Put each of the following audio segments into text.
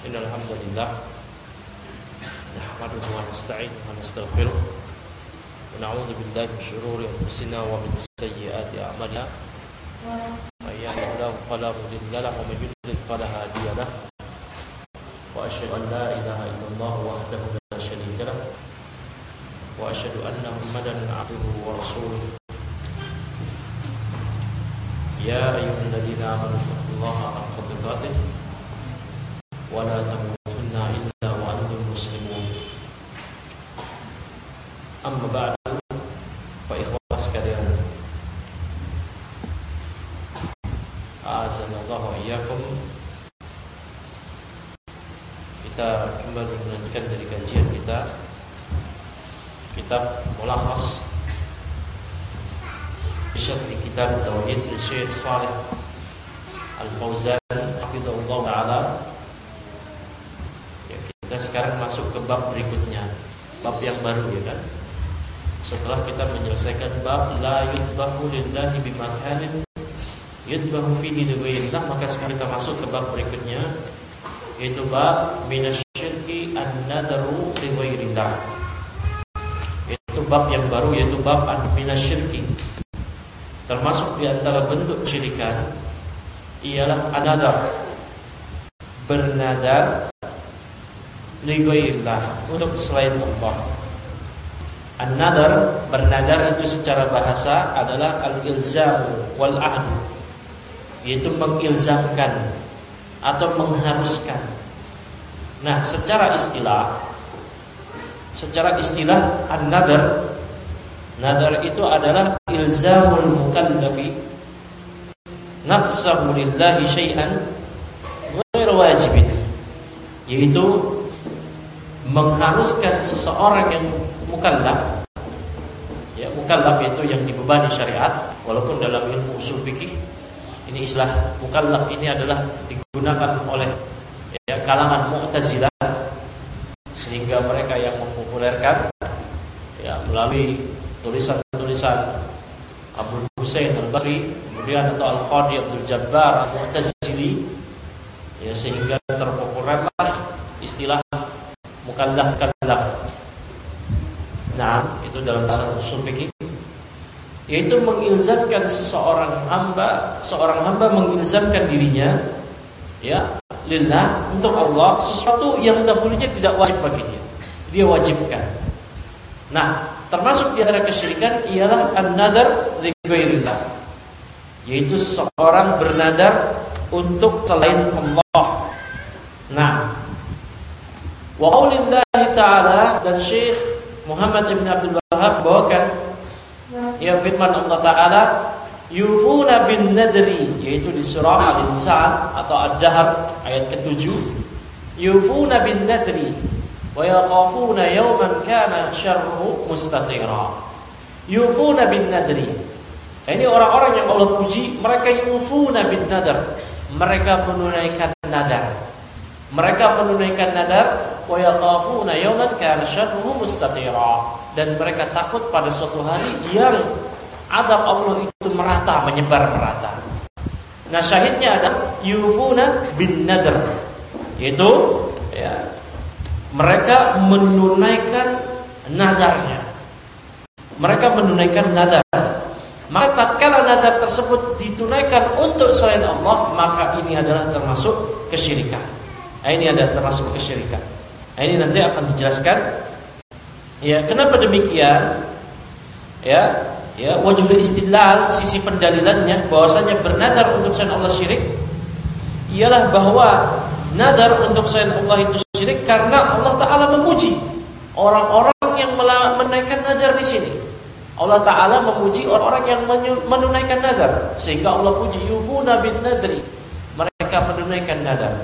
Innal hamdalillah nahmaduhu wa nasta'inuhu wa nastaghfiruh wa na'udzu billahi min shururi anfusina wa min sayyiati a'malina. May yahdihillahu fala mudilla lahu wa may yudlil fala hadiya lahu. Wa asyhadu an la ilaha illallah wahdahu la syarika lahu wa asyhadu anna Muhammadan 'abduhu wa rasuluh. Ya ayyuhalladzina amanu taqullaha haqqa tuqatih wa la tamutunna illa wa antum muslimun. Amma ba'du, fa ikhwah sekalian, a'azzanallahu wa iyyakum. Kita kembali melanjutkan dari kajian kita kitab Mulakhas Syarh Kitab Tauhid Syekh Shalih Al-Fauzan hafizahullah taala. Ya, kita sekarang masuk ke bab berikutnya, bab yang baru, ya kan? Setelah kita menyelesaikan bab la yudbahu lillahi bimakanin yudbahu fihi lighairillah, maka sekarang kita masuk ke bab berikutnya, yaitu bab minasyirki an-nadru lighairillah. Itu bab yang baru, yaitu bab minasyirki. Termasuk di antara bentuk syirikan ialah an-nadar, bernadar lighairillah, untuk selain Allah. An-nadar, bernadar itu secara bahasa adalah al-ilzam wal ahd, yaitu mengilzamkan atau mengharuskan. Nah, secara istilah an-nadar, nadar itu adalah ilzamul mukallafi nafsahu lillahi syai'an ghair wajibin, yaitu mengharuskan seseorang yang mukallaf, ya, mukallaf itu yang dibebani syariat. Walaupun dalam ilmu usul fikih ini istilah mukallaf ini adalah digunakan oleh kalangan Mu'tazilah, sehingga mereka yang mempopulerkan melalui tulisan-tulisan Abdul Husain Al-Basri, kemudian atau Al-Qadi Abdul Jabbar Al-Mu'tazili, sehingga terpopulerlah istilah mukallaf. Nah, itu dalam bahasa usul fikih, yaitu mengilzamkan seorang hamba mengilzamkan dirinya, lillah, untuk Allah, sesuatu yang dahulunya tidak wajib bagi dia wajibkan. Nah, termasuk di antara kesyirikan ialah an-nadar li ghairillah, yaitu seseorang bernadar untuk selain Allah. Nah, wa qaulillahi ta'ala, dan Syekh Muhammad Ibn Abdul Wahhab bawakan firman Allah Ta'ala, yufuna bin nadri, yaitu di surah Al-Insan atau Ad-Dahr ayat ke-7, yufuna bin nadri wa yakhafuna yawman kana syarruhu mustatira. Yufuna bin nadri, ini orang-orang yang Allah puji, mereka yufuna bin nadar, mereka menunaikan nadar. Wa yakhafuna yawman kana syarruhu mustatira, dan mereka takut pada suatu hari yang azab Allah itu menyebar merata. Nah, syahidnya adalah yufuna bin nadar, yaitu mereka menunaikan nazarnya. Mereka menunaikan nazar. Maka tatkala nazar tersebut ditunaikan untuk selain Allah, maka ini adalah termasuk kesyirikan. Ini nanti akan dijelaskan. Kenapa demikian? Wajhul istidlal, sisi pendalilannya bahwasanya bernadar untuk selain Allah syirik, ialah bahwa nadar untuk selain Allah itu syirik karena Allah Ta'ala memuji orang-orang yang menunaikan nadar di sini. Allah Ta'ala memuji orang-orang yang menunaikan nadar, sehingga Allah puji yufuna bin nadri, mereka menunaikan nadar.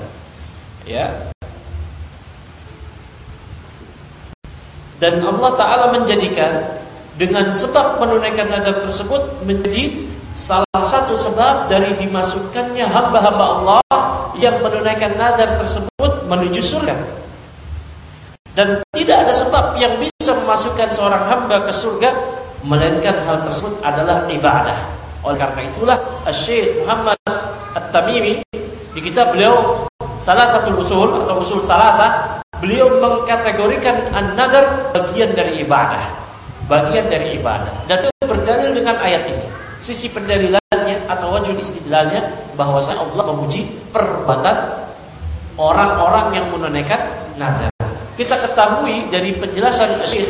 Dan Allah Ta'ala menjadikan dengan sebab menunaikan nadar tersebut menjadi salah satu sebab dari dimasukkannya hamba-hamba Allah yang menunaikan nadar tersebut menuju surga. Dan tidak ada sebab yang bisa memasukkan seorang hamba ke surga melainkan hal tersebut adalah ibadah. Oleh karena itulah Syekh Muhammad At-Tamimi di kitab beliau salah satu usul atau usul salasa, beliau mengkategorikan an-nadar bagian dari ibadah. Bagian dari ibadah. Dan itu berdalil dengan ayat ini. Sisi pendalilannya atau wajhul istidlalnya bahwasanya Allah memuji perbuatan orang-orang yang menunaikan nadar. Kita ketahui dari penjelasan Syekh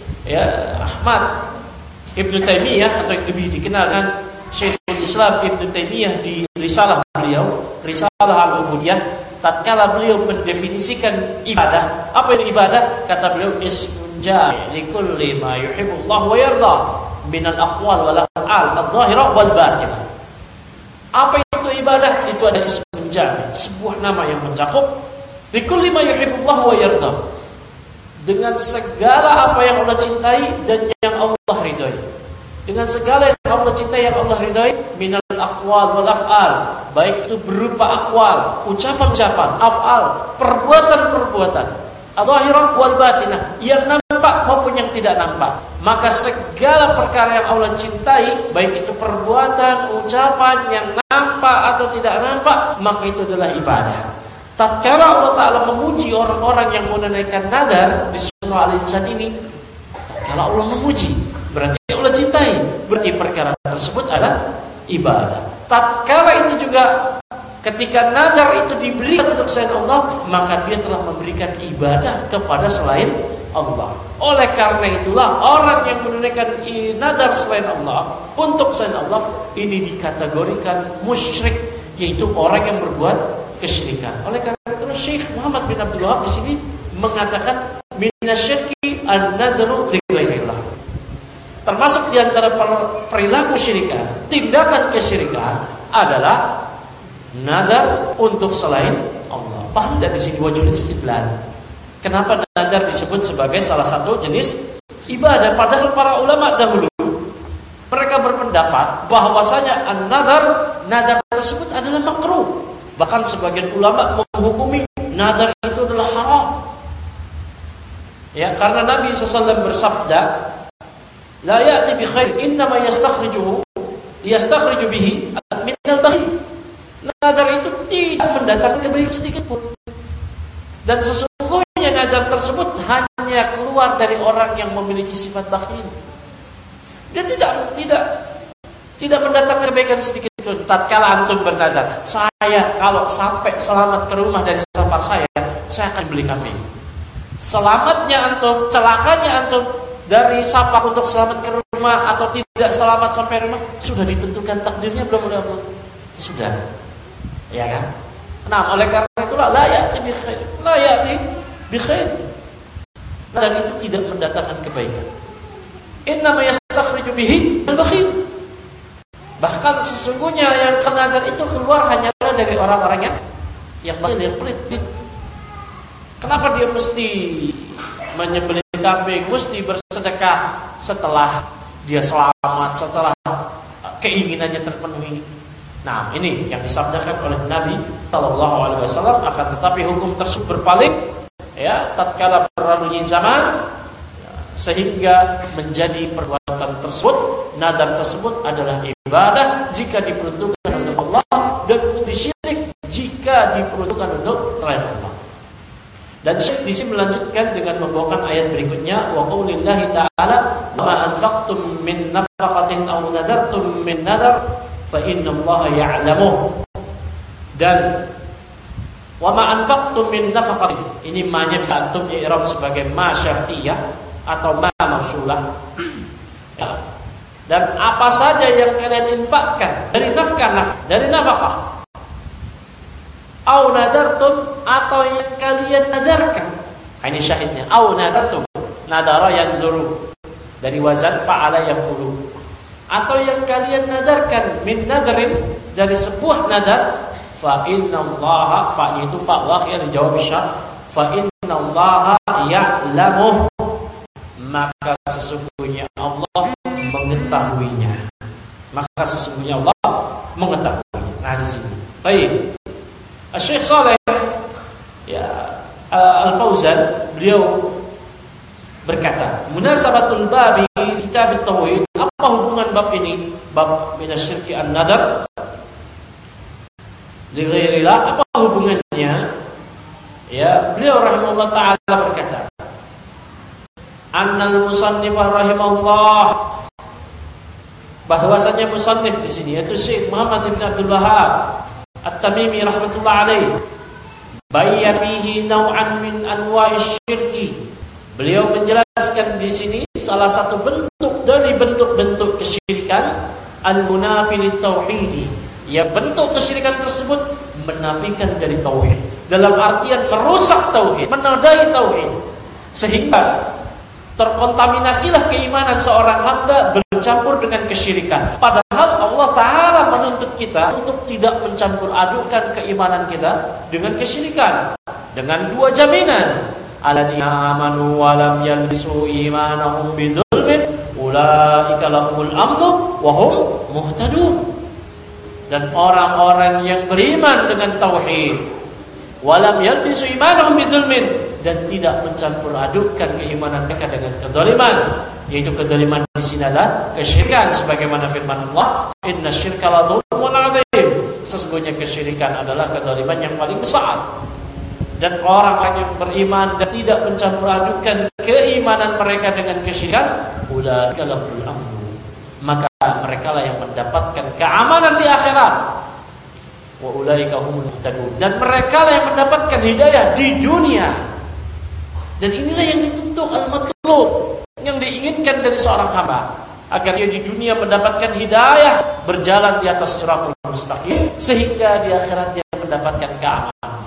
Ahmad Ibnu Taimiyah atau yang lebih dikenal dengan Syekhul Islam Ibnu Taimiyah di risalah beliau, Risalah Al-Ubudiyah, tatkala beliau mendefinisikan ibadah. Apa itu ibadah? Kata beliau, ismun jami' likulli ma yuhibbullah wa yarda minal aqwal wal af'al adh-dhahirah wal batinah. Apa itu ibadah? Itu adalah ismun jami', sebuah nama yang mencakup likulli ma yuhibbullah wa yarda, dengan segala apa yang Allah cintai dan yang Allah ridhoi. Dengan segala yang Allah cintai, yang Allah ridhoi, minal aqwal wal af'al, baik itu berupa aqwal, ucapan-ucapan, af'al, perbuatan-perbuatan, adh-dhahirah wal batinah, yang nampak maupun yang tidak nampak. Maka segala perkara yang Allah cintai, baik itu perbuatan, ucapan yang nampak atau tidak nampak, maka itu adalah ibadah. Tatkala Allah Ta'ala memuji orang-orang yang menunaikan nadar di surah Al-Insan ini, tatkala Allah memuji, berarti Allah cintai, berarti perkara tersebut adalah ibadah. Tatkala itu juga ketika nadar itu diberikan untuk selain Allah, maka dia telah memberikan ibadah kepada selain Allah. Oleh karena itulah orang yang menunaikan nadar selain Allah untuk selain Allah ini dikategorikan musyrik, yaitu orang yang berbuat kesyirikan. Oleh karena itu Syekh Muhammad bin Abdul Wahab di sini mengatakan minasyirki an-nadru li ghairillah. Termasuk di antara perilaku syirikan, tindakan kesyirikan adalah nadar untuk selain Allah. Paham dari sini wajhul istidlal? Kenapa nadar disebut sebagai salah satu jenis ibadah? Padahal para ulama dahulu mereka berpendapat bahwasanya nadar tersebut adalah makruh. Bahkan sebagian ulama menghukumi nazar itu adalah haram. Ya, karena Nabi SAW bersabda, la ya'ti bi khair, innama yastakhriju bihi min al-bakhil. Nazar itu tidak mendatangkan kebaikan sedikit pun. Dan sesungguhnya nazar tersebut hanya keluar dari orang yang memiliki sifat bakhil. Dia tidak mendatangkan kebaikan sedikit. Tatkala antum bernazar, saya kalau sampai selamat ke rumah dari safar saya akan beli kambing. Selamatnya antum, celakanya antum dari safar untuk selamat ke rumah atau tidak selamat sampai rumah sudah ditentukan takdirnya belum oleh Allah? Sudah. Ya kan? Nah, oleh karena itulah la ya'ti bi khair. Dan itu tidak mendatangkan kebaikan. Innama yastakhriju bihi al-bakhil. Bahkan sesungguhnya yang nazar itu keluar hanyalah dari orang-orang yang bakhil, yang pelit. Kenapa dia mesti menyembelih kambing, mesti bersedekah setelah dia selamat, setelah keinginannya terpenuhi? Nah, ini yang disabdakan oleh Nabi Sallallahu Alaihi Wasallam. Akan tetapi hukum tersebut berpaling, ya, tatkala berlalunya zaman, sehingga menjadi perbuatan tersebut, nadar tersebut adalah ibadah jika diperuntukkan untuk Allah, dan syirik jika diperuntukkan untuk selain Allah. Dan Syekh di sini melanjutkan dengan membawakan ayat berikutnya, wa qaulillahi ta'ala, ma anfaqtum min nafaqatin aw nadartum min nadar fa innallaha ya'lamuh. Dan wa ma anfaqtum min nafaqatin, ini ma-nya bisa antum i'rab sebagai ma syartiyah atau ma mausulah. Ya. Dan apa saja yang kalian infakkan dari nafkah, au nadartum, atau yang kalian nadarkan. Ini syahidnya, au nadartum, nadara yanzuru, dari wazan fa'ala yaf'ulu. Atau yang kalian nadarkan min nadrin, dari sebuah nadar, fa innallaha, fa itu fa akhir dijawab syarh, fa innallaha ya'lamuh, maka sesungguhnya Allah mengetahuinya. Maka sesungguhnya Allah mengetahuinya. Nah, di sini. Baik. Syekh Saleh Al-Fauzan beliau berkata, munasabatul babi kitab at-tauhid, apa hubungan bab ini, bab minasyirki an-nadar li ghairillah, apa hubungannya Ya, beliau rahimahullah taala berkata, Annal musannif rahimahullah, bahwasanya musannif di sini yaitu Syekh Muhammad bin Abdul Wahhab At-Tamimi rahmatullah alaih, bayya fihi naw'an min anwa'ish syirki. Beliau menjelaskan di sini salah satu bentuk dari bentuk-bentuk kesyirikan, al-munafi lit-tauhidi. Ya, bentuk kesyirikan tersebut menafikan dari tauhid, dalam artian merusak tauhid, menodai tauhid, sehingga terkontaminasilah keimanan seorang hamba bercampur dengan kesyirikan. Padahal Allah Ta'ala menuntut kita untuk tidak mencampur adukkan keimanan kita dengan kesyirikan, dengan dua jaminan. Alladzina amanu wa lam yalbisu imanahum bidzulmin ulaika lahumul amnu wa hum muhtadun. Dan orang-orang yang beriman dengan tauhid, wa lam yalbisu imanahum bidzulmin, dan tidak mencampur adukkan keimanan mereka dengan kedzaliman, yaitu kedzaliman di sini adalah kesyirikan, sebagaimana firman Allah, innasyirka la dzulmun adzim. Sesungguhnya kesyirikan adalah kedzaliman yang paling besar. Dan orang-orang yang beriman dan tidak mencampur adukkan keimanan mereka dengan kesyirikan, ulaika lahumul amnu, maka mereka lah yang mendapatkan keamanan di akhirat. Wa ulaika humul muhtadun, dan mereka lah yang mendapatkan hidayah di dunia. Dan inilah yang dituntut, al-matlub, yang diinginkan dari seorang hamba, agar dia di dunia mendapatkan hidayah, berjalan di atas siratul mustaqim, sehingga di akhirat dia mendapatkan keamanan.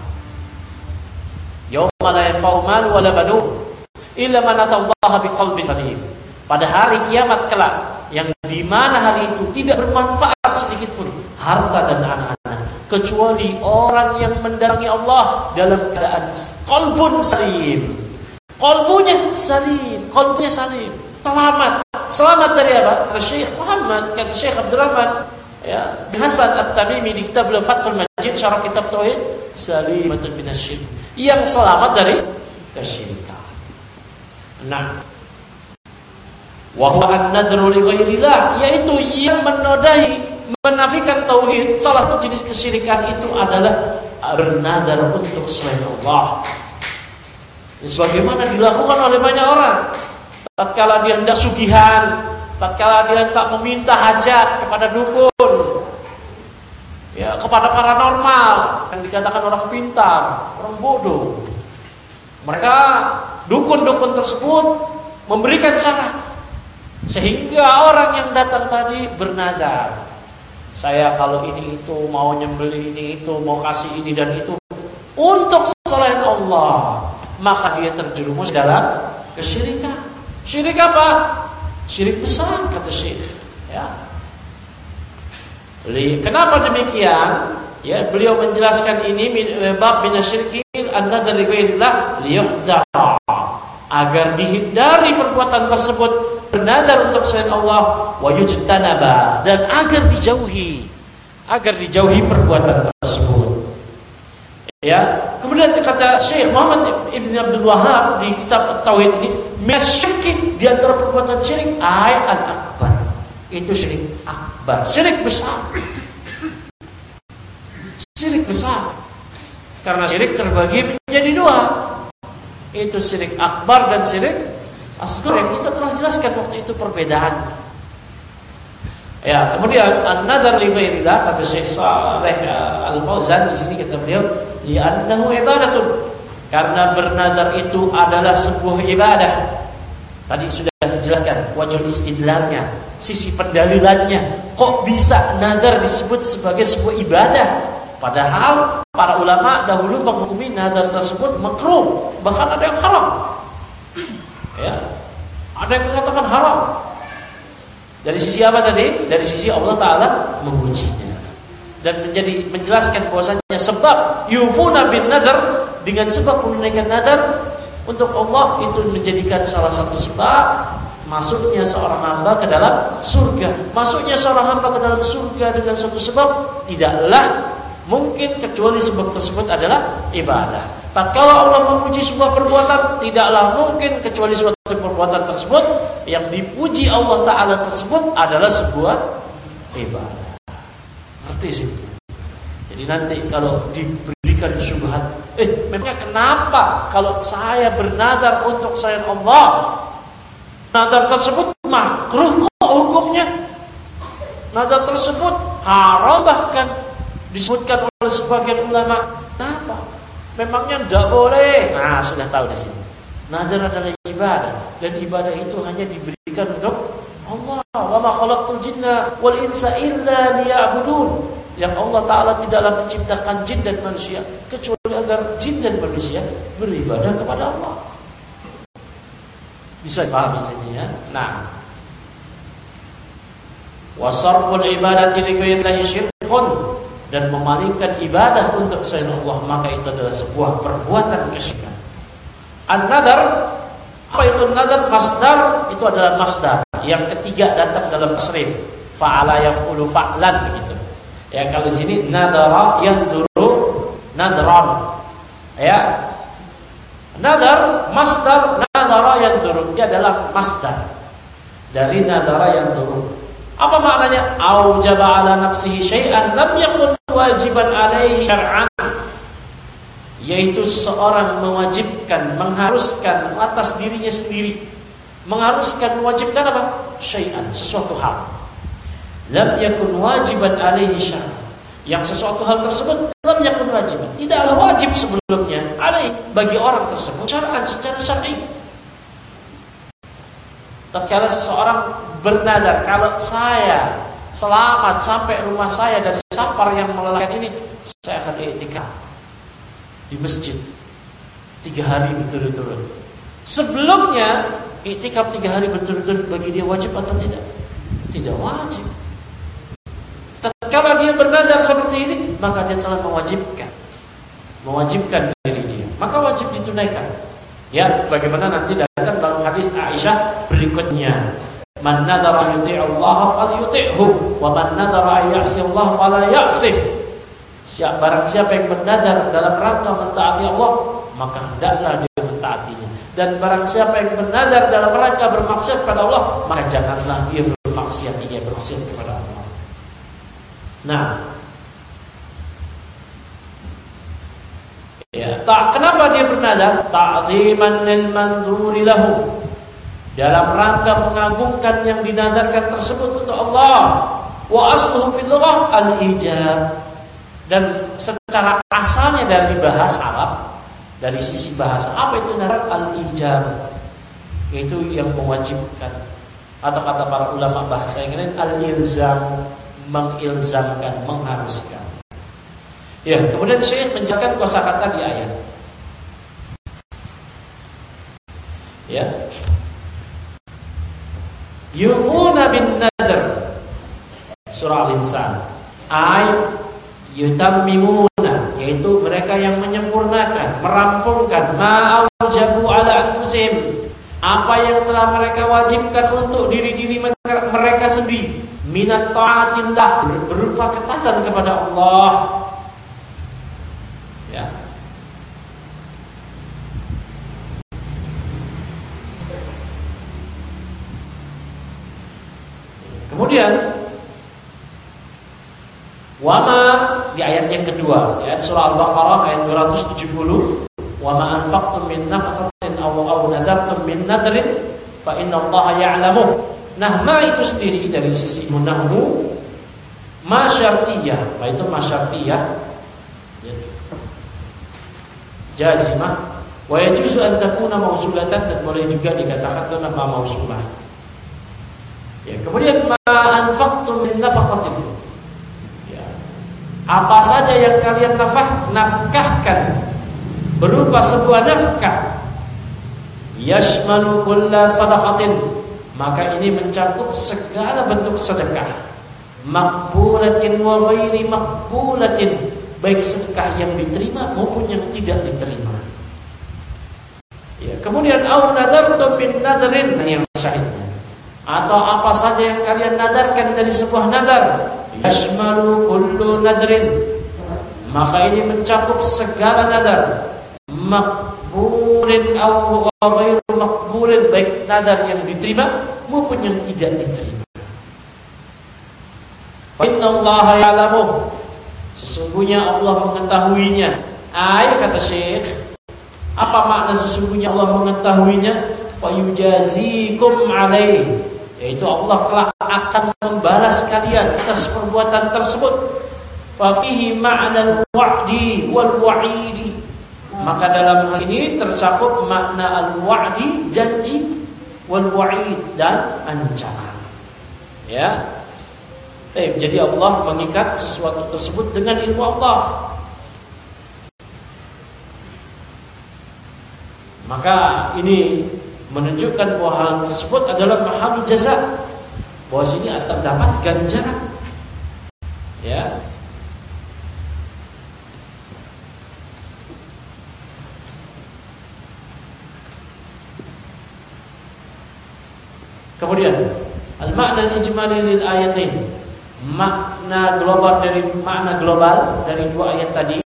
Yauma la yanfa'u malun wala banun illa man atallaha biqalbin salim. Pada hari kiamat kelak, yang di mana hari itu tidak bermanfaat sedikit pun harta dan anak-anak, kecuali orang yang mendatangi Allah dalam keadaan qalbun salim. Qalbunya salim, qalbunya salim, selamat. Selamat dari apa? Kata Syekh Muhammad, kata Syekh Abdurrahman bin Hasan At-Tamimi di kitab Fathul Majid syarah kitab tauhid, salimatun minasy-syirk, yang selamat dari kesyirikan. Nah, wa huwa an-nadru li ghairillah, yaitu yang menodai, menafikan tauhid. Salah satu jenis kesyirikan itu adalah bernadar untuk selain Allah. Sebagaimana dilakukan oleh banyak orang, tatkala dia hendak sugihan, tatkala dia tak meminta hajat kepada dukun, ya, kepada paranormal yang dikatakan orang pintar, orang bodoh. Mereka, dukun-dukun tersebut memberikan syarat, sehingga orang yang datang tadi bernazar, saya kalau ini itu mau nyembelih ini itu, mau kasih ini dan itu untuk selain Allah, maka dia terjerumus dalam kesyirikan. Syirik apa? Syirik besar, kata Syekh. Ya. Kenapa demikian? Ya, beliau menjelaskan ini bab minasyirki an-nazar li ghairillah liyuhdara, agar dihindari perbuatan tersebut, bernadar untuk selain Allah, wa yujtanaba, dan agar dijauhi perbuatan tersebut. Ya, kemudian kata Syekh Muhammad Ibn Abdul Wahhab di kitab Tauhid ini, minasyirki, di antara perbuatan syirik al-akbar, itu syirik akbar, syirik besar. Syirik besar. Karena syirik terbagi menjadi dua, itu syirik akbar dan syirik asghar, yang kita telah jelaskan waktu itu perbedaan. Ya, kemudian an-nazar li ghairillah, kata Syekh Shalih Al-Fauzan di sini kata beliau, li'annahu ibadatun, karena bernazar itu adalah sebuah ibadah. Tadi sudah dijelaskan wajh istidlalnya, sisi pendalilannya. Kok bisa nazar disebut sebagai sebuah ibadah? Padahal para ulama dahulu menghukumi nazar tersebut makruh, bahkan ada yang haram. Ya, ada yang mengatakan haram. Dari sisi apa tadi? Dari sisi Allah Ta'ala memujinya dan menjelaskan bahwasanya sebab yufuna bin nazar, dengan sebab menunaikan nazar untuk Allah, itu menjadikan salah satu sebab masuknya seorang hamba ke dalam surga. Masuknya seorang hamba ke dalam surga dengan suatu sebab tidaklah mungkin kecuali sebab tersebut adalah ibadah. Tatkala Allah memuji sebuah perbuatan, tidaklah mungkin kecuali suatu perbuatan tersebut yang dipuji Allah Ta'ala tersebut adalah sebuah ibadah. Ngerti sih? Jadi nanti kalau diberikan diberikan syubhat. Memangnya kenapa kalau saya bernazar untuk selain Allah, nazar tersebut makruh kok hukumnya? Nazar tersebut haram, bahkan disebutkan oleh sebagian ulama. Kenapa? Memangnya tidak boleh? Nah, sudah tahu di sini. Nazar adalah ibadah, dan ibadah itu hanya diberikan untuk Allah. Wa ma khalaqtul jinna wal insa illa liya'budun. Yang Allah Ta'ala tidaklah menciptakan jin dan manusia kecuali agar jin dan manusia beribadah kepada Allah. Bisa dipahami sini ya. Nah, wasarful ibadati li ghairillahi syirkun, dan memalingkan ibadah untuk selain Allah, maka itu adalah sebuah perbuatan kesyirikan. An-nadar, apa itu nadar? Masdar, itu adalah masdar yang ketiga datang dalam tasrif. Fa'ala yaf'ulu fa'lan, begitu. Ya, kalau di sini nadara yanzuru nadran. Ya. Nadar, masdar, nadara yanzuru, dia adalah masdar dari nadara yanzuru. Apa maknanya? Aujaba ala nafsihi syai'an lam yakun wajiban alaihi syar'an. Yaitu seseorang mewajibkan, mengharuskan atas dirinya sendiri. Mengharuskan, mewajibkan apa? Syai'an, sesuatu hal. Lam yakun wajiban alaihi syar'an. Yang sesuatu hal tersebut lam yakun wajiban, tidaklah wajib sebelumnya alaihi, bagi orang tersebut syar'an, secara syar'i. Tatkala seseorang bernadar, kalau saya selamat sampai rumah saya dari safar yang melelahkan ini, saya akan i'tikaf di masjid 3 hari berturut-turut. Sebelumnya i'tikaf 3 hari berturut-turut bagi dia wajib atau tidak? Tidak wajib. Tatkala dia bernadar seperti ini, maka dia telah mewajibkan diri dia, maka wajib ditunaikan. Ya, bagaimana nanti datang dalam hadis Aisyah berikutnya, man nadara yuti'u Allah falyuti'hu wa man nadara ya'si Allah fala ya'sih. Barang siapa yang bernadar dalam rangka mentaati Allah, maka hendaklah dia mentaatinya. Dan barang siapa yang bernadar dalam rangka bermaksiat kepada Allah, maka janganlah dia bermaksiat kepada Allah. Nah, ya, kenapa dia bernadar? Ta'ziman lil manzuri lahu, dalam rangka mengagungkan yang dinadarkan tersebut untuk Allah. Wa asluhu fil lughah al-ijab, dan secara asalnya dari bahasa Arab, dari sisi bahasa, apa itu nadar? Al-ijab, yaitu yang mewajibkan, atau kata para ulama bahasa yang lain al-ilzam, mengilzamkan, mengharuskan. Ya, kemudian Syekh menjelaskan kosakata di ayat. Ya. Yufuna bin nadr, surah Al-Insan. Ay yutammimuna, yaitu mereka yang menyempurnakan, merampungkan ma'aujabu ala anfusihim, apa yang telah mereka wajibkan untuk diri-diri mereka sendiri, minat ta'atillah, berupa ketaatan kepada Allah. Ya. Kemudian wama di ayat yang kedua, ayat surah Al-Baqarah ayat 270, wama anfaqtum min nafaqatin aw nadartum min nadrin fa innallaha ya'lamu. Nah, ma itu sendiri dari sisi munahmu ma syartiyah, itu ma syartiyah jazimah, wa yajuzu an takuna mausulatan, dan boleh juga dikatakan itu nama mausulah. Ya, kemudian ma anfaqtum min nafaqatin, ya, apa saja yang kalian nafkahkan berupa sebuah nafkah, yashmalu kulla sadaqatin, maka ini mencakup segala bentuk sedekah, maqbulatin wa ghairi maqbulatin, baik sedekah yang diterima maupun yang tidak diterima. Ya, kemudian au nadartum bin nadrin, yang syahidnya, atau apa saja yang kalian nadarkan dari sebuah nadar, yashmalu kullu nadrin, maka ini mencakup segala nadar, maqbulin au ghairu maqbulin, baik nadar yang diterima maupun yang tidak diterima. Fa innallaha ya'lamu, sesungguhnya Allah mengetahuinya. Kata Syekh, apa makna sesungguhnya Allah mengetahuinya? Fayujazikum alaih, yaitu Allah kelak akan membalas kalian atas perbuatan tersebut. Fafihi ma'na al-wa'di wal-wa'idi, maka dalam hal ini tercakup makna al-wa'di, janji, wal-wa'id, dan ancaman. Ya. Jadi Allah mengikat sesuatu tersebut dengan ilmu Allah. Maka ini menunjukkan bahwa hal tersebut adalah mahalul jaza, bahwa sini terdapat ganjaran. Ya. Kemudian al-makna al-ijmali lil ayatain, makna global dari dua ayat tadi.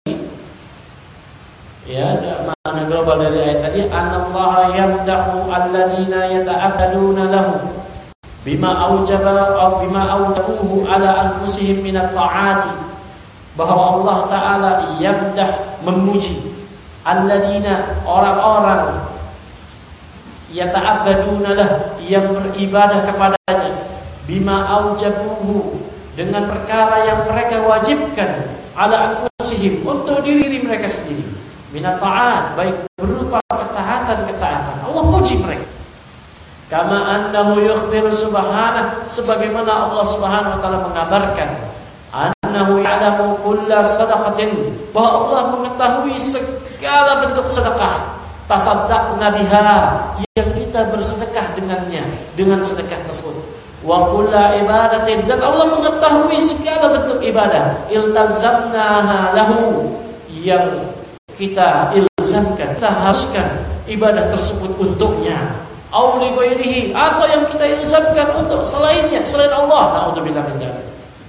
Ya, makna global dari ayat tadi, anallaha yamdahu alladziina yata'abbaduna lahu bima awjabuhu ala anfusihim min at-ta'ati, bahwa Allah taala yamdah, memuji, alladziina, orang-orang, yata'abbaduna lahu, yang beribadah kepadanya, bima awjabuhu, dengan perkara yang mereka wajibkan, ala anfusihim, untuk diri mereka sendiri, minat ta'at, baik berupa ketaatan. Allah puji mereka. Kama annahu yukhbiru subhanahu, sebagaimana Allah Subhanahu wa taala mengabarkan, annahu ya'lamu kulla sadaqatin, bahwa Allah mengetahui segala bentuk sedekah, tasaddaqna biha, yang kita bersedekah dengannya, dengan sedekah tersebut, wa kulla ibadatin, dan Allah mengetahui segala bentuk ibadah, iltazamnaha lahu, yang kita ilzamkan, kita haruskan ibadah tersebut untuknya, au li ghairihi, atau yang kita ilzamkan untuk selainnya, selain Allah. Na'udzubillah min dzalik.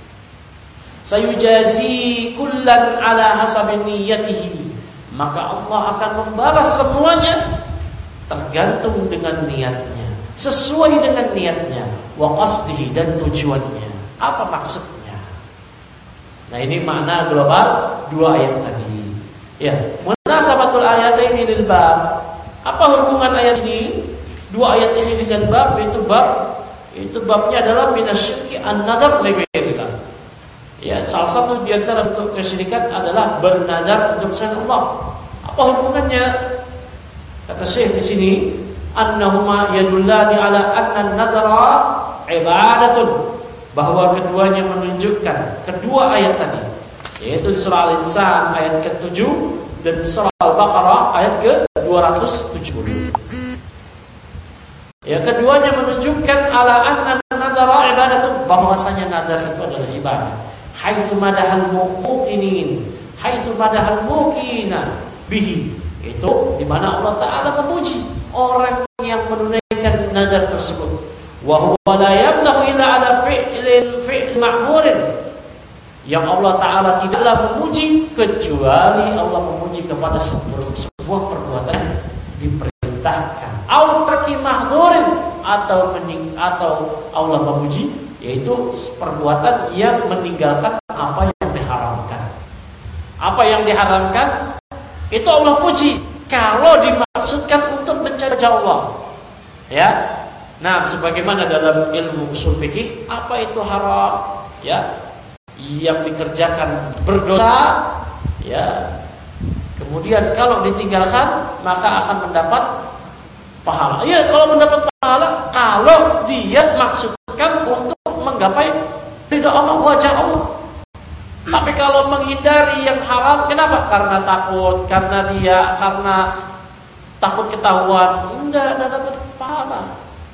Sayujazi kullan ala hasabi niyyatihi, maka Allah akan membalas semuanya tergantung dengan niatnya, sesuai dengan niatnya, wa qasdihi, dan tujuannya. Apa maksudnya? Nah, ini makna global dua ayat tadi. Ya, munasabatul ayataini lil bab. Apa hubungan ayat ini, dua ayat ini dengan bab? Itu babnya adalah minasyirki an-nadar li ghairillah. Ya, salah satu di antara bentuk kesyirikan adalah bernazar untuk selain Allah. Apa hubungannya? Kata Syekh di sini, annahuma yadullani ala anna an-nadara ibadatun, bahwa keduanya menunjukkan, kedua ayat tadi, yaitu surah Al-Insan ayat ke-7 dan surah Al-Baqarah ayat ke-270. Ya, keduanya menunjukkan ala anna nadara ibadatun, bahwasanya nadar itu adalah ibadah. Haitsu madahal muqinin, haitsu madahal muqina bihi, itu di mana Allah taala memuji orang yang menunaikan nadar tersebut. Wa huwa la yablahu illa ala fi'l ma'murin, yang Allah taala tidaklah memuji kecuali Allah memuji kepada sebuah perbuatan yang diperintahkan, au tarki mahdhurin, atau Allah memuji yaitu perbuatan yang meninggalkan apa yang diharamkan. Apa yang diharamkan itu Allah puji kalau dimaksudkan untuk mencari Allah. Ya. Nah, sebagaimana dalam ilmu usul fikih, apa itu haram? Ya. Yang dikerjakan berdosa, ya. Kemudian kalau ditinggalkan maka akan mendapat pahala. Iya, kalau mendapat pahala kalau dia maksudkan untuk menggapai ridha Allah, wajah Allah. Tapi kalau menghindari yang haram, kenapa? Karena takut, karena dia, karena takut ketahuan, enggak dapat pahala.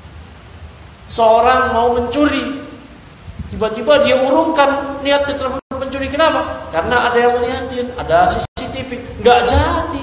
Seorang mau mencuri, tiba-tiba dia urungkan niatnya terhadap mencuri, kenapa? Karena ada yang melihatin, ada CCTV, enggak jadi.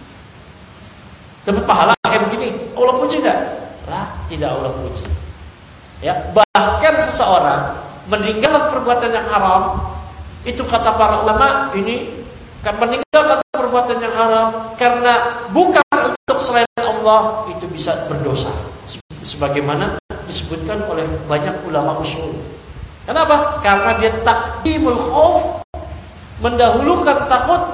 Dapat pahala kayak begini, Allah puji enggak? Lah, tidak Allah puji. Ya, bahkan seseorang meninggalkan perbuatan yang haram, itu kata para ulama, ini meninggalkan perbuatan yang haram karena bukan untuk selain Allah, itu bisa berdosa. Sebagaimana disebutkan oleh banyak ulama usul. Kenapa? Karena dia taqdimul khauf, mendahulukan takut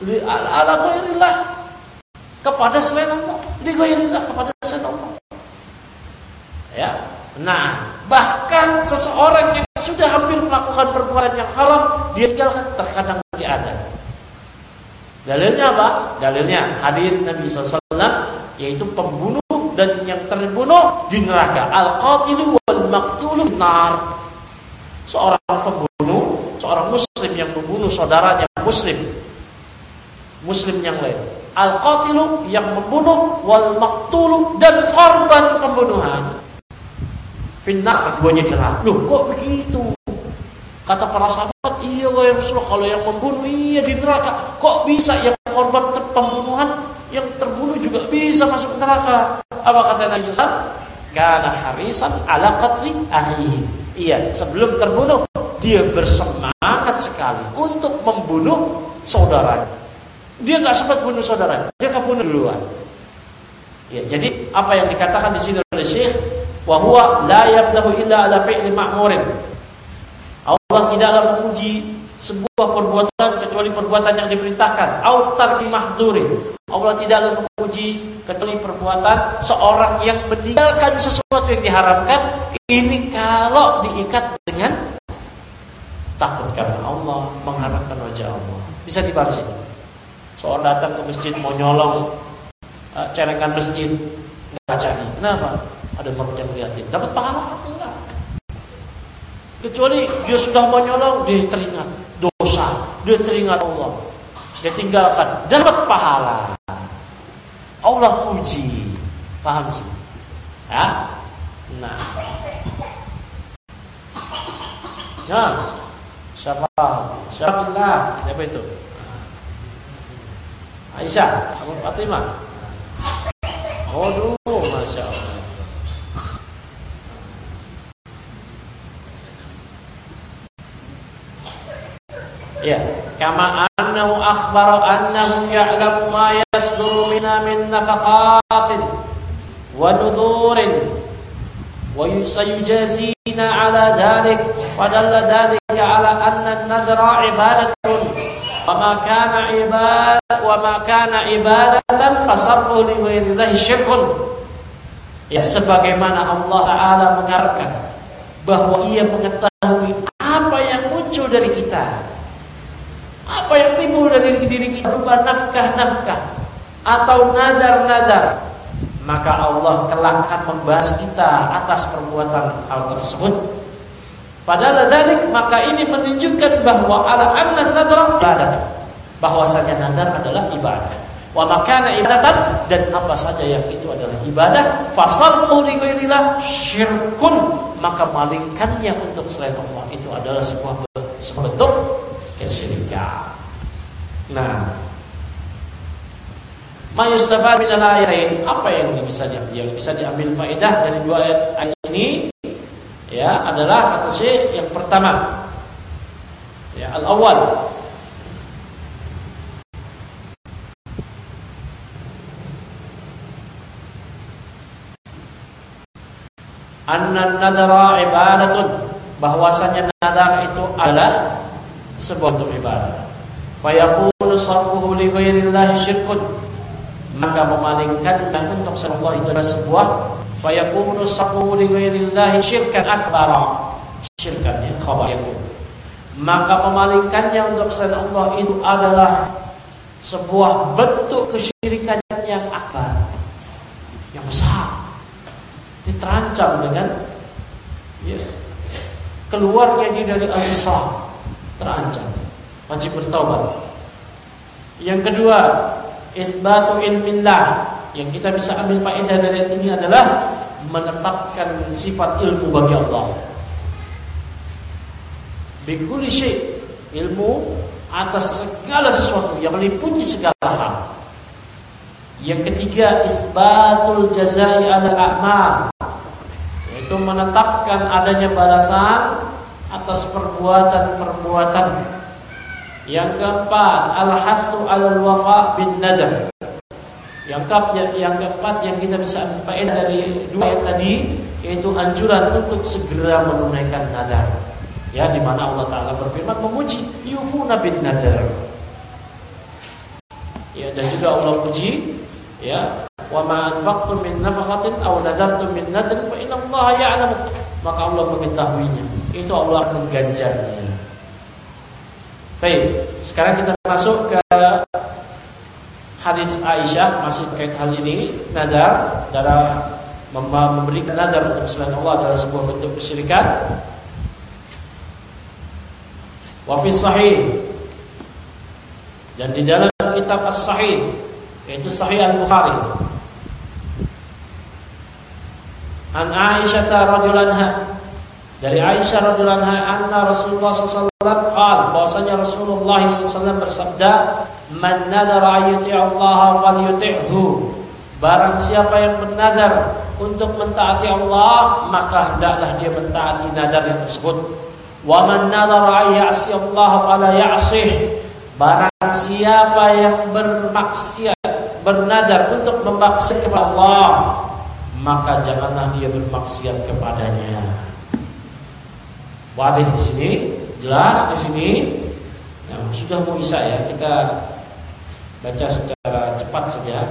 ala ghairillah, kepada selain Allah, li ghairillah, kepada selain Allah. Ya. Nah, bahkan seseorang yang sudah hampir melakukan perbuatan yang haram, dia tinggalkan, terkadang diazab. Dalilnya apa? Dalilnya hadis Nabi SAW, yaitu pembunuh dan yang terbunuh di neraka. Al-qatilu wal maqtulu nar. Seorang pembunuh, seorang muslim yang membunuh saudaranya muslim yang lain. Al-qatilu yang membunuh, wal maqtulu dan korban pembunuhan. Finnar, keduanya neraka. Loh, kok begitu? Kata para sahabat, iya ya Rasulullah, kalau yang membunuh iya di neraka. Kok bisa yang korban pembunuhan, yang terbunuh juga bisa masuk neraka? Apa kata Nabi SAW? Kana harisan ala qatli akhihi. Iya, sebelum terbunuh dia bersemangat sekali untuk membunuh saudaranya. Dia enggak sempat bunuh saudara, dia kebunuh duluan. Ya, jadi apa yang dikatakan di sini oleh Syekh, wa huwa la yabdahu illa ala fi'li ma'murin. Allah tidaklah memuji sebuah perbuatan kecuali perbuatan yang diperintahkan. Au tarki mahdhurin. Allah tidaklah memuji kecuali perbuatan seorang yang meninggalkan sesuatu yang diharamkan. Ini kalau diikat dengan takut karena Allah, mengharapkan wajah Allah. Bisa dibahas ini. Seorang datang ke masjid mau nyolong celengan masjid, enggak jadi. Kenapa? Ada maut yang liatin. Dapat pahala enggak? Kecuali dia sudah mau nyolong, dia teringat dosa, dia teringat Allah, dia tinggalkan, dapat pahala. Allah puji. Paham sih? Ya? Nah. Nah. Siapa itu? Aisyah, Abu Fatimah. Waduh, Masya Allah. Ya, kama annahu akhbara annahu ya'lamu ma yasduru minna min nafaqatin wa nudhurin wa sayujazina ala dhalik wa dalla dhalika ala anna an-nadra ibadatun wa ma kana ibadatan fasarfu li ghairillahi syirkun. Ya, sebagaimana Allah Ta'ala mengharapkan bahwa Ia mengetahui apa yang muncul dari kita, apa yang timbul dari diri kita berupa nafkah-nafkah atau nazar-nazar, maka Allah kelak akan membahas kita atas perbuatan hal tersebut. Padahal dzalik, maka ini menunjukkan bahwa ala anna nazar ibadah, bahwasanya nazar adalah ibadah. Wa makana ibadatan, dan apa saja yang itu adalah ibadah, fasarfu li ghairillah syirkun, maka malingkannya untuk selain Allah itu adalah sebuah bentuk kesyirikan. Nah, ma yustafad min al-ayatain, apa yang bisa diambil faedah dari dua ayat ini? Ya, adalah kata Syekh yang pertama, ya, al-awwal, anna nadara ibadatun, bahwasanya nadar itu adalah sebuah bentuk ibadah. Fayaqulu sarfuhu li ghairillahi syirkun, maka memalingkan dan untuk selain Allah itu adalah sebuah, fayaqulu sarfuhu li ghairillahi syirkan akbar, syirkan yang khabar yakun, maka memalingkannya untuk selain Allah itu adalah sebuah bentuk kesyirikan yang akbar, yang besar, diterancam dengan keluarnya dia dari al-Islam, terancam, wajib bertaubat. Yang kedua, isbatu ilmillah, yang kita bisa ambil faedah dari ayat ini adalah menetapkan sifat ilmu bagi Allah. Bikulli syai', ilmu atas segala sesuatu yang meliputi segala hal. Yang ketiga, isbatul jazai ala a'mal, yaitu menetapkan adanya balasan atas perbuatan-perbuatan. Yang keempat, al-hasu alal wafa bin nadar. Yang keempat yang kita bisa ambil faedah dari dua ayat tadi, yaitu anjuran untuk segera menunaikan nadar. Ya, di mana Allah Ta'ala berfirman memuji yufuna bin nadar. dan juga Allah puji, ya, wa ma anfaqtum min nafaqatin aw nadartum min nadrin fa inna Allah ya'lamu, maka Allah mengetahuinya, itu Allah akan mengganjarnya. Baik, sekarang kita masuk ke hadis Aisyah masih terkait hal ini, nazar, dalam memberikan nazar untuk selain Allah adalah sebuah bentuk kesyirikan. Wa fi sahih, dan di dalam kitab As-Sahih, yaitu Sahih Al-Bukhari, an Aisyah radhiyallahu anha, dari Aisyah radhiyallahu anha, anna Rasulullah sallallahu alaihi wasallam qala, bahwasanya Rasulullah sallallahu alaihi wasallam bersabda, man nadara ayyuti Allah falyuti'hu, barang siapa yang bernadar untuk mentaati Allah, maka hendaklah dia mentaati nadarnya tersebut. Wa man nadara ayyasi Allah fala ya'sih, barang siapa yang bermaksiat, bernadar untuk memaksiat kepada Allah, maka janganlah dia bermaksiat kepadanya. Wadih di sini, jelas di sini. Nah, sudah mau isya ya, kita baca secara cepat saja.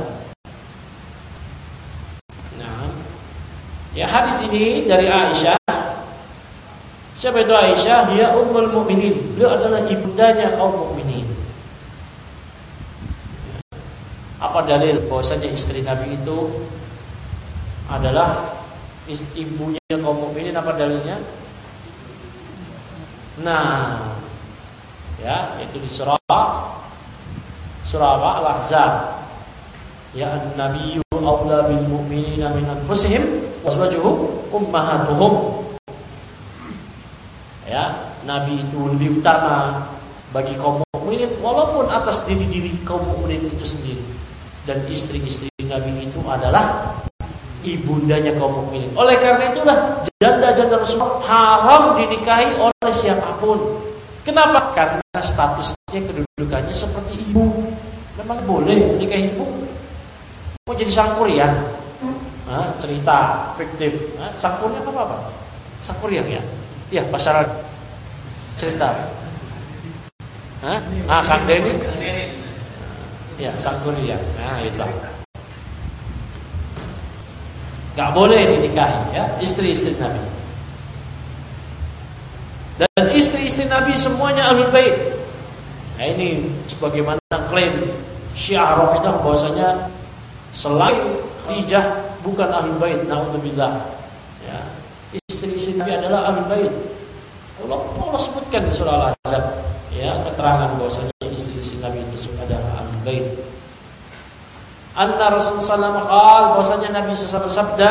Nah, ya hadis ini dari Aisyah. Siapa itu Aisyah? Dia Ummul Mukminin. Beliau adalah ibundanya kaum mukminin. Apa dalil bahwasanya istri Nabi itu adalah ibunya kaum mukminin? Apa dalilnya? Nah, ya, itu di surah apa? Al-Ahzab. Ya an-nabiyyu awla bil mu'minina min anfusihim wa azwajuhum ummahatuhum. Ya, Nabi itu lebih utama bagi kaum mukminin walaupun atas diri kaum mukminin itu sendiri. Dan istri-istri Nabi itu adalah ibundanya kaum mukminin. Oleh karena itulah janda-janda Rasulullah haram dinikahi oleh siapapun. Kenapa? Karena statusnya, kedudukannya seperti ibu. Memang boleh menikahi ibu? Mau jadi sangkuriang? Cerita fiktif. Sangkuriang apa? Sangkuriang ya? Iya, pasaran cerita. Kang Denny. Ya, sangkuriang. Nah, itu. Gak boleh dinikahi, ya, istri-istri Nabi. Dan istri-istri Nabi semuanya ahlul bait. Nah, ini sebagaimana klaim Syiah Rafidah bahwasanya selain Khadijah bukan ahlul bait, naudzubillah. Ya, istri-istri Nabi adalah ahlul bait. Allah sebutkan di surah Al-Ahzab, ya, keterangan bahwasanya istri-istri Nabi itu adalah ahlul bait. Anna Rasulullah sallallahu alaihi wasallam bahwasanya Nabi sallallahu bersabda,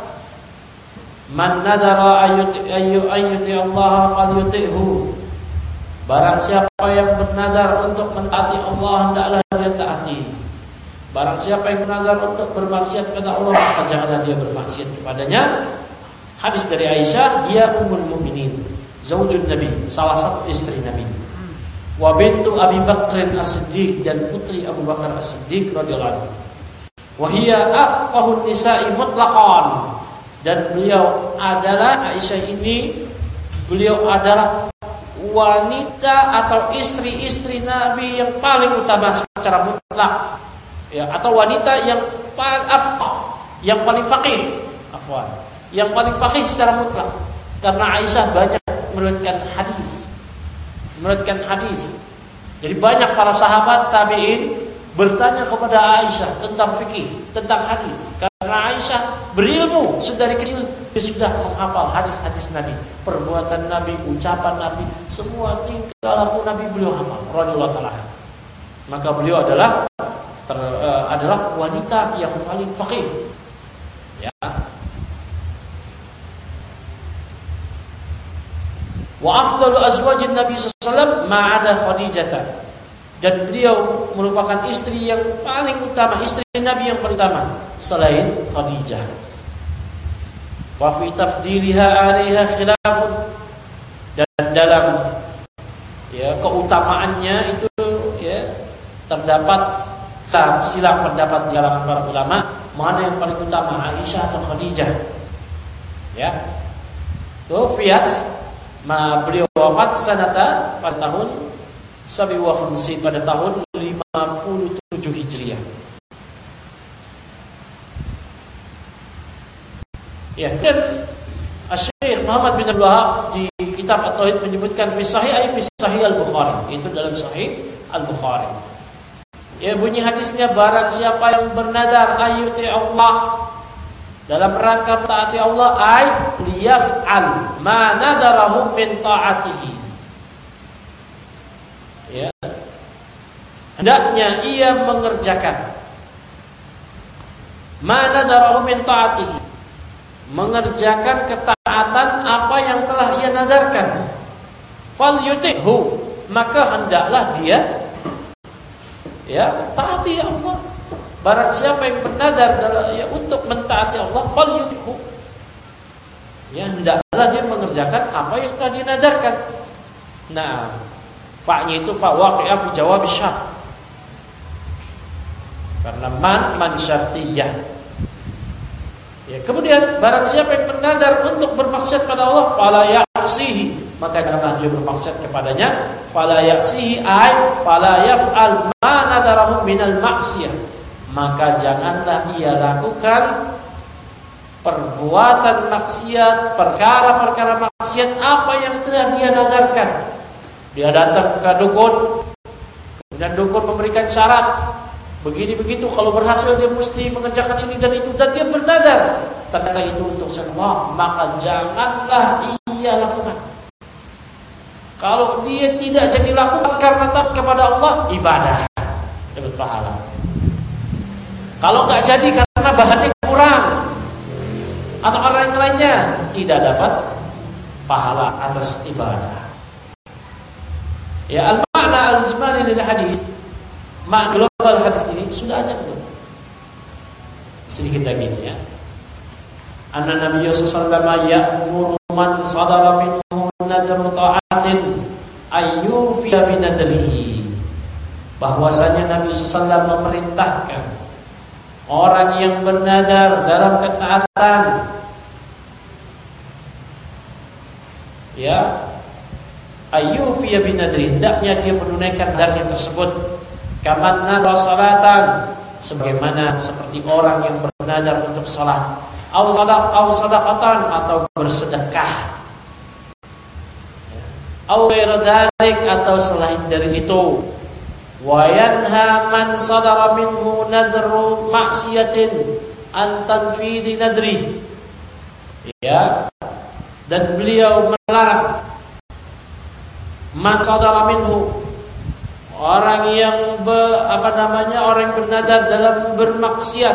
man nadara ayyuti Allah falyuti'hu, barang siapa yang bernadar untuk mentaati Allah, hendaklah dia taati. Barang siapa yang bernadar untuk bermaksiat kepada Allah, maka janganlah dia bermaksiat kepadanya. Hadis dari Aisyah, dia ummul mukminin, zaujun Nabi, salah satu istri Nabi. Wa bintu Abi Bakr As-Siddiq, dan putri Abu Bakar As-Siddiq radhiyallahu anhu. Wa hiya afqahun nisa'i mutlaqan, dan beliau adalah, Aisyah ini, beliau adalah wanita atau istri-istri Nabi yang paling utama secara mutlak, ya, atau wanita yang paling afqah, yang paling faqih, yang paling faqih secara mutlak. Karena Aisyah banyak meriwayatkan hadis. Jadi banyak para sahabat tabi'in bertanya kepada Aisyah tentang fikih, tentang hadis. Karena Aisyah berilmu sedari kecil, dia sudah menghafal hadis-hadis Nabi, perbuatan Nabi, ucapan Nabi, semua tingkah laku Nabi beliau hafal radhiyallahu ta'ala. Maka beliau adalah wanita yang paling faqih. Ya. Wa afdalu azwajin Nabi sallallahu alaihi wasallam ma'ada Khadijah. Dan beliau merupakan istri yang paling utama, istri Nabi yang paling utama selain Khadijah. Wa fi tafdiliha 'alaiha khilafun, dan dalam, ya, keutamaannya itu, ya, terdapat silang pendapat di kalangan para ulama, mana yang paling utama, Aisyah atau Khadijah. Ya. Tufiat, beliau wafat pada tahun 57, pada tahun 57 Hijriah. Ya, dan Syekh Muhammad bin Abdul Wahab di kitab At-Tauhid menyebutkan fi Sahih Al-Bukhari, itu dalam Sahih Al-Bukhari. Ya, bunyi hadisnya, barang siapa yang bernadar ayyuti Allah dalam rangka taati Allah, ay liyaf'al ma nadarahu min ta'atihi. Ya. Hendaknya ia mengerjakan ma nadarahu min ta'atihi, mengerjakan ketaatan apa yang telah ia nadarkan. Fal yuti'hu, maka hendaklah dia taati Allah. Barang siapa yang bernadar untuk mentaati Allah, fal yuti'hu, hendaklah dia mengerjakan apa yang telah dinadarkan. Nah, fa'nya itu fa waqi'ah fi jawab syart. Karena man syartiyah. Ya, kemudian barang siapa yang bernadar untuk bermaksiat pada Allah, fala ya'sihi, maka janganlah dia bermaksiat kepadanya. Fala ya'sihi ay fala yaf'al ma nadarahu minal ma'siyah, maka janganlah ia lakukan perbuatan maksiat, perkara-perkara maksiat apa yang telah dia nadarkan. Dia datang ke dukun, kemudian dukun memberikan syarat begini begitu, kalau berhasil dia mesti mengerjakan ini dan itu, dan dia bernadar ternyata itu untuk Allah, maka janganlah ia lakukan. Kalau dia tidak jadi lakukan karena takut kepada Allah, ibadah, dapat pahala. Kalau nggak jadi karena bahannya kurang atau karena yang lainnya, tidak dapat pahala atas ibadah. Ya, al-makna al-ijmali lil hadis, makna global hadis ini sudah ada belum? Sedikit lagi ya. Anna Nabi sallallahu alaihi wasallam ya'muru man sadara minhu nadru ta'atin ayyufiya bi nadrihi. Bahwasanya Nabi sallallahu alaihi wasallam memerintahkan orang yang bernadar dalam ketaatan, ayyufiya bi nadrihi, hendaknya dia menunaikan nadarnya tersebut. Kaman nadar salatan, sebagaimana seperti orang yang bernadar untuk salat, au sadaqatan, atau bersedekah, au ghairu dzalik, atau selain dari itu. Wa yanha man sadara minhu nadru ma'siyatin an tanfidi nadri. Ya, dan beliau melarang man sadara minhu, orang yang orang yang bernadar dalam bermaksiat,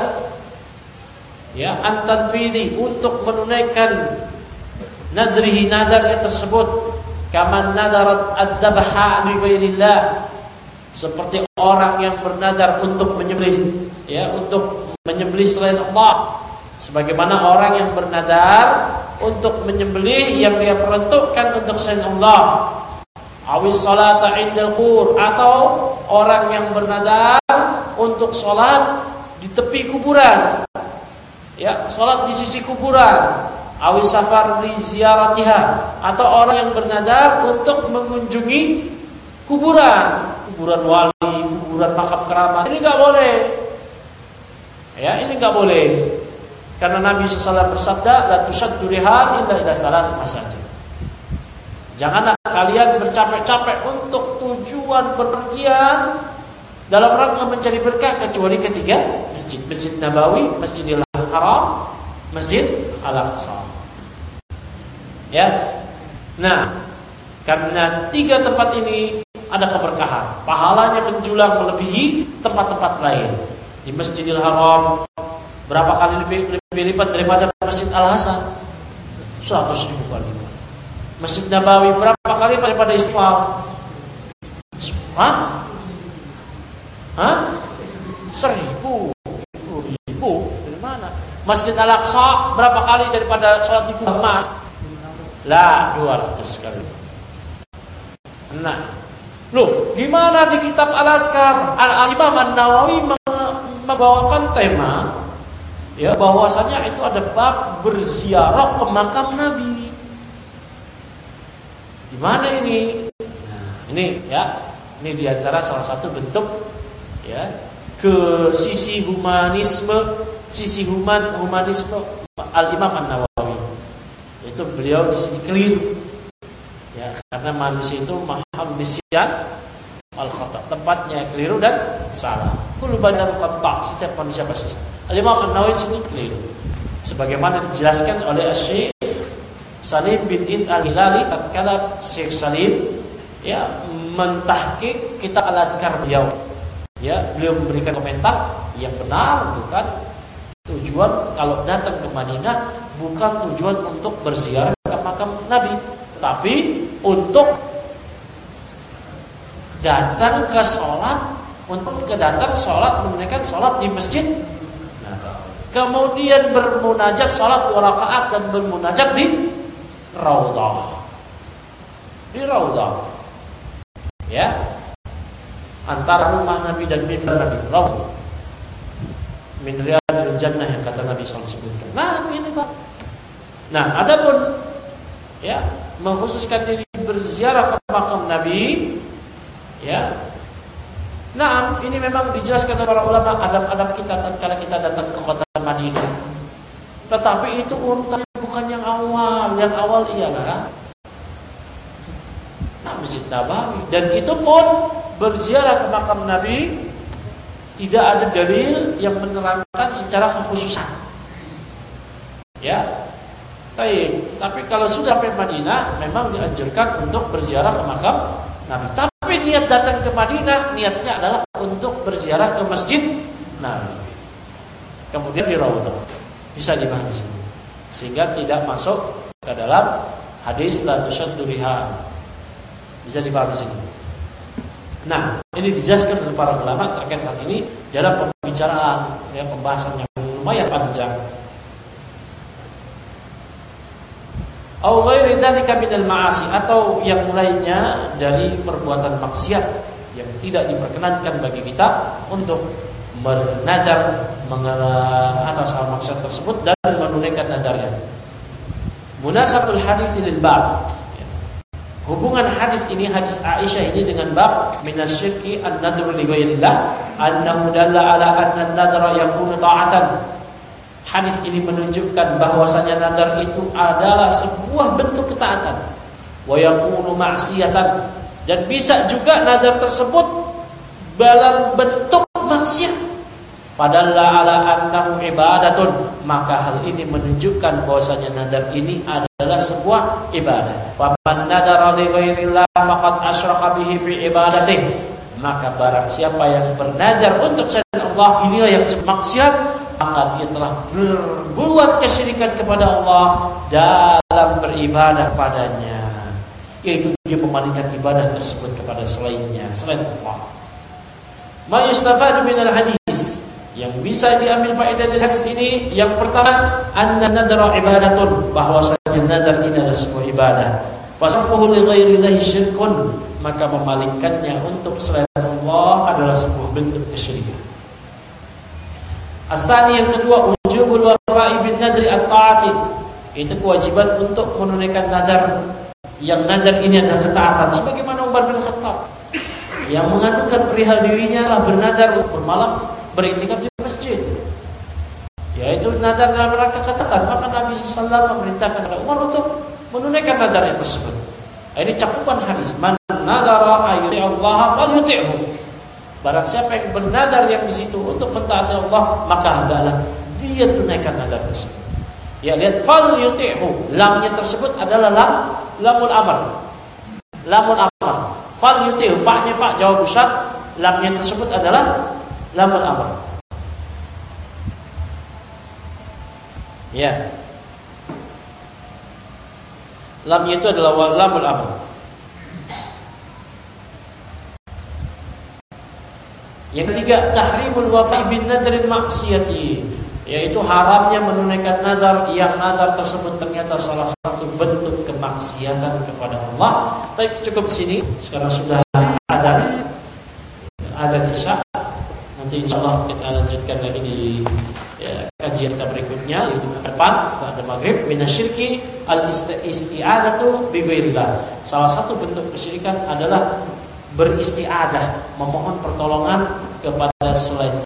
an tanfidi, untuk menunaikan nadrihi, nadarnya tersebut. Kaman nadarat ad-dabha li ghairillah, seperti orang yang bernadar untuk menyembelih, untuk menyembelih selain Allah. Sebagaimana orang yang bernadar untuk menyembelih yang dia peruntukkan untuk selain Allah. Awis salata indal qubur, atau orang yang bernadar untuk sholat di tepi kuburan, sholat di sisi kuburan. Awis safar li ziaratiha, atau orang yang bernadar untuk mengunjungi kuburan wali, kuburan makam keramat. Ini enggak boleh. Ini enggak boleh. Karena Nabi sallallahu alaihi wasallam bersabda, la tusaddu rihal illa ila salas masajid. Janganlah kalian bercapek-capek untuk tujuan berpergian dalam rangka mencari berkah kecuali ketiga masjid: Masjid Nabawi, Masjidil Haram, Masjid Al-Aqsa. Nah, karena tiga tempat ini ada keberkahan, pahalanya menjulang melebihi tempat-tempat lain. Di Masjidil Haram berapa kali lebih lipat daripada Masjid Al-Hasan? 100.000 kali. Masjid Nabawi berapa kali daripada Istiqlal? 1.000. Dari mana? Masjid Al-Aqsa berapa kali daripada sholat di Kuba? 200 kali. Nah, gimana di kitab Al-Azkar Al-Imam An-Nawawi membawakan tema bahwasanya itu ada bab berziarah ke makam Nabi. Di mana ini? Nah, ini diantara salah satu bentuk ke sisi humanisme, sisi humanisme Al-Imam An-Nawawi. Itu beliau di sini keliru. Ya, karena manusia itu mahal nisyan al-khata', tempatnya keliru dan salah. Kullu badan khata', setiap manusia pasti salah. Al-Imam An-Nawawi di sini keliru. Sebagaimana dijelaskan oleh Syekh Salim bin Id Al-Hilali tatkala Syekh Salim ya mentahqiq kitab Al-Azkar beliau. Ya, beliau memberikan komentar yang benar, bukan tujuan kalau datang ke Madinah bukan tujuan untuk berziarah ke makam Nabi, tapi untuk datang ke sholat, untuk datang sholat, menunaikan sholat di masjid. Kemudian bermunajat sholat 2 rakaat dan bermunajat di Raudhah. Di Raudhah. Ya. Antara rumah Nabi dan mimbar Nabi. Raudhah. Min riyadil jannah yang kata Nabi SAW sebutkan. Nah, ini Pak. Nah, adapun ya, mengkhususkan diri berziarah ke makam Nabi, ya. Nah, ini memang dijelaskan oleh para ulama adab-adab kita tatkala kita datang ke kota Madinah. Tetapi itu urutannya bukan yang awal. Yang awal ialah Masjid Nabawi, dan itu pun berziarah ke makam Nabi tidak ada dalil yang menerangkan secara kekhususan. Ya. Tapi kalau sudah sampai Madinah memang dianjurkan untuk berziarah ke makam Nabi. Tapi niat datang ke Madinah niatnya adalah untuk berziarah ke Masjid Nabi. Kemudian di Raudhah. Bisa dipahami sini. Sehingga tidak masuk ke dalam hadis la tushaddu rihal. Bisa dipahami sini. Nah, ini dijelaskan oleh para ulama terkait hal ini dalam pembicaraan, ya, pembahasan yang lumayan panjang. Au ghairi dzalika minal ma'asi, atau yang lainnya dari perbuatan maksiat yang tidak diperkenankan bagi kita untuk bernadar atas hal maksiat tersebut dan menunaikan nadarnya. Munasabatul hadis lil bab. Hubungan hadis ini, hadis Aisyah ini dengan bab minasyirki an-nadru li ghairillah annahu dalla ala anna an-nadra yakunu ta'atan. Hadis ini menunjukkan bahwasanya nadar itu adalah sebuah bentuk ketaatan. Wa yakunu ma'siyatan, dan bisa juga nadar tersebut dalam bentuk maksiat. Padalla ala annahu ibadatun, maka hal ini menunjukkan bahwasanya nadar ini adalah sebuah ibadah. Faman nadara li ghairillah faqad asyraka bihi fi ibadatihi, maka barang siapa yang bernadar untuk selain Allah, inilah yang maksiat, maka dia telah berbuat kesyirikan kepada Allah dalam beribadah padanya, yaitu dia memalingkan ibadah tersebut kepada selainnya, selain Allah. Ma yustafadu minal hadis, yang bisa diambil faedah dari hadis ini, yang pertama, anna nadra ibadatun, bahwasanya nadar ini adalah sebuah ibadah. Fasarfuhu li ghairillahi syirkun, maka memalingkannya untuk selain Allah adalah sebuah bentuk kesyirikan. Asani, yang kedua, wujubul wafa'i bin nadri at-ta'ati, itu kewajiban untuk menunaikan nadar. Yang nadar ini adalah ketaatan, sebagaimana Umar bin Khattab yang mengandungkan perihal dirinya lah bernadar untuk bermalam beriktikaf di masjid, yaitu nadar dalam rangka ketaatan. Maka Nabi SAW memerintahkan kepada Umar untuk menunaikan nadarnya tersebut. Ini cakupan hadis, man nadara ayyuti Allah falyuti'hu. Barang siapa yang bernadar yang di situ untuk mentaati Allah, maka hendaklah dia tunaikan nadar tersebut. Ya, lihat falyuti'hu, lamnya tersebut adalah lamul amr. Lamul amr. Falyuti'hu, fa-nya fa jawab syarat, lamnya tersebut adalah lamul amr. Ya. Lamnya itu adalah lamul amr. Yang ketiga, tahrimul wafa'i bin nadril maksiyati, yaitu haramnya menunaikan nazar yang nazar tersebut ternyata salah satu bentuk kemaksiatan kepada Allah. Baik, cukup sini. Sekarang sudah adzan Isya. Nanti insyaallah kita lanjutkan lagi di kajian kita berikutnya, yaitu ke depan pada maghrib. Minasyirki al-isti'adatu bi ghairillah. Salah satu bentuk kesyirikan adalah beristiadah, memohon pertolongan kepada selain